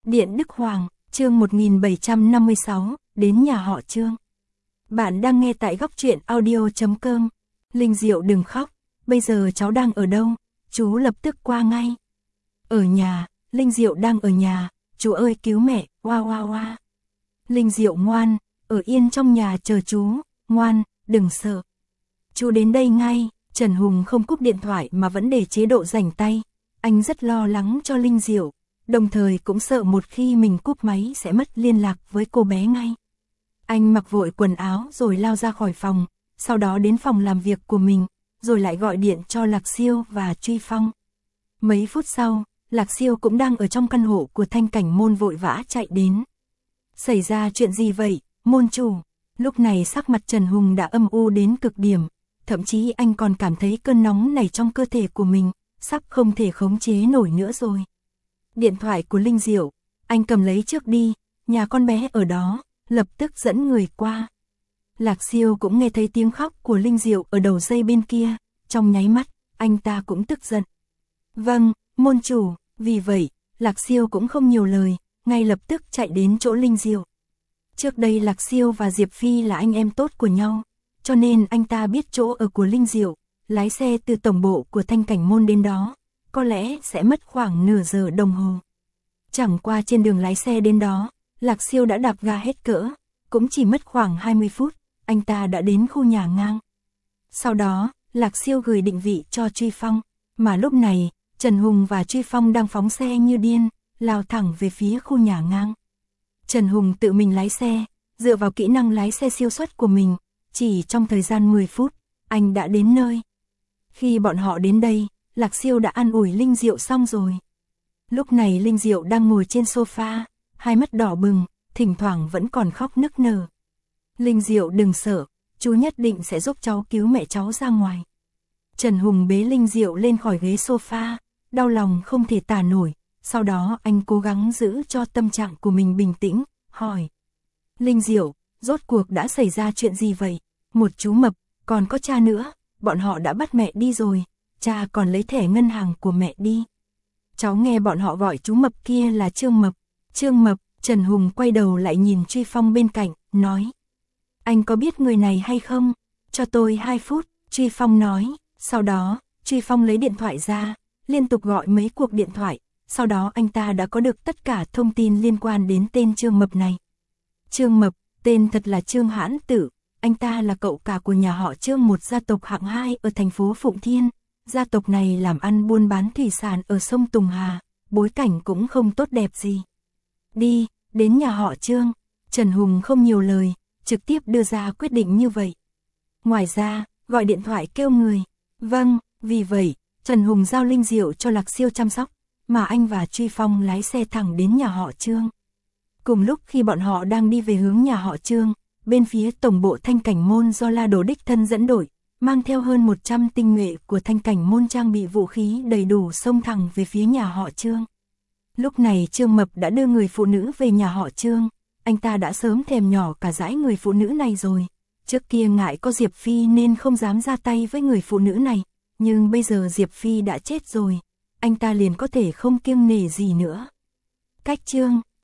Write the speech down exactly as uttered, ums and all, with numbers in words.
Điện Đức Hoàng, chương một nghìn bảy trăm năm mươi sáu, đến nhà họ Trương. Bạn đang nghe tại góc truyện audio chấm com. Linh Diệu đừng khóc, bây giờ cháu đang ở đâu? Chú lập tức qua ngay. Ở nhà, Linh Diệu đang ở nhà, chú ơi cứu mẹ, oa oa oa. Linh Diệu ngoan, ở yên trong nhà chờ chú, ngoan, đừng sợ. Chú đến đây ngay. Trần Hùng không cúp điện thoại mà vẫn để chế độ rảnh tay. Anh rất lo lắng cho Linh Diệu, đồng thời cũng sợ một khi mình cúp máy sẽ mất liên lạc với cô bé ngay. Anh mặc vội quần áo rồi lao ra khỏi phòng, sau đó đến phòng làm việc của mình, rồi lại gọi điện cho Lạc Siêu và Truy Phong. Mấy phút sau, Lạc Siêu cũng đang ở trong căn hộ của Thanh Cảnh Môn vội vã chạy đến. Xảy ra chuyện gì vậy, môn chủ? Lúc này sắc mặt Trần Hùng đã âm u đến cực điểm. Thậm chí anh còn cảm thấy cơn nóng này trong cơ thể của mình, sắp không thể khống chế nổi nữa rồi. Điện thoại của Linh Diệu, anh cầm lấy trước đi, nhà con bé ở đó, lập tức dẫn người qua. Lạc Siêu cũng nghe thấy tiếng khóc của Linh Diệu ở đầu dây bên kia, trong nháy mắt, anh ta cũng tức giận. Vâng, môn chủ, vì vậy, Lạc Siêu cũng không nhiều lời, ngay lập tức chạy đến chỗ Linh Diệu. Trước đây Lạc Siêu và Diệp Phi là anh em tốt của nhau. Cho nên anh ta biết chỗ ở của Linh Diệu, lái xe từ tổng bộ của Thanh Cảnh Môn đến đó, có lẽ sẽ mất khoảng nửa giờ đồng hồ. Chẳng qua trên đường lái xe đến đó, Lạc Siêu đã đạp ga hết cỡ, cũng chỉ mất khoảng hai mươi phút, anh ta đã đến khu nhà ngang. Sau đó, Lạc Siêu gửi định vị cho Truy Phong, mà lúc này, Trần Hùng và Truy Phong đang phóng xe như điên, lao thẳng về phía khu nhà ngang. Trần Hùng tự mình lái xe, dựa vào kỹ năng lái xe siêu xuất của mình. Chỉ trong thời gian mười phút, anh đã đến nơi. Khi bọn họ đến đây, Lạc Siêu đã an ủi Linh Diệu xong rồi. Lúc này Linh Diệu đang ngồi trên sofa, hai mắt đỏ bừng, thỉnh thoảng vẫn còn khóc nức nở. Linh Diệu đừng sợ, chú nhất định sẽ giúp cháu cứu mẹ cháu ra ngoài. Trần Hùng bế Linh Diệu lên khỏi ghế sofa, đau lòng không thể tả nổi. Sau đó anh cố gắng giữ cho tâm trạng của mình bình tĩnh, hỏi. Linh Diệu, rốt cuộc đã xảy ra chuyện gì vậy? Một chú mập, còn có cha nữa, bọn họ đã bắt mẹ đi rồi, cha còn lấy thẻ ngân hàng của mẹ đi. Cháu nghe bọn họ gọi chú mập kia là Trương Mập. Trương Mập, Trần Hùng quay đầu lại nhìn Truy Phong bên cạnh, nói. Anh có biết người này hay không? Cho tôi hai phút, Truy Phong nói. Sau đó, Truy Phong lấy điện thoại ra, liên tục gọi mấy cuộc điện thoại, sau đó anh ta đã có được tất cả thông tin liên quan đến tên Trương Mập này. Trương Mập, tên thật là Trương Hãn Tử. Anh ta là cậu cả của nhà họ Trương, một gia tộc hạng hai ở thành phố Phụng Thiên. Gia tộc này làm ăn buôn bán thủy sản ở sông Tùng Hà, bối cảnh cũng không tốt đẹp gì. Đi, đến nhà họ Trương. Trần Hùng không nhiều lời, trực tiếp đưa ra quyết định như vậy. Ngoài ra, gọi điện thoại kêu người. Vâng, vì vậy, Trần Hùng giao Linh Diệu cho Lạc Siêu chăm sóc, mà anh và Truy Phong lái xe thẳng đến nhà họ Trương. Cùng lúc khi bọn họ đang đi về hướng nhà họ Trương, bên phía tổng bộ Thanh Cảnh Môn do La Đồ đích thân dẫn đội, mang theo hơn một trăm tinh nhuệ của Thanh Cảnh Môn trang bị vũ khí đầy đủ xông thẳng về phía nhà họ Trương. Lúc này Trương Mập đã đưa người phụ nữ về nhà họ Trương, anh ta đã sớm thèm nhỏ cả dãi người phụ nữ này rồi. Trước kia ngại có Diệp Phi nên không dám ra tay với người phụ nữ này, nhưng bây giờ Diệp Phi đã chết rồi, anh ta liền có thể không kiêng nể gì nữa. Cách Trương,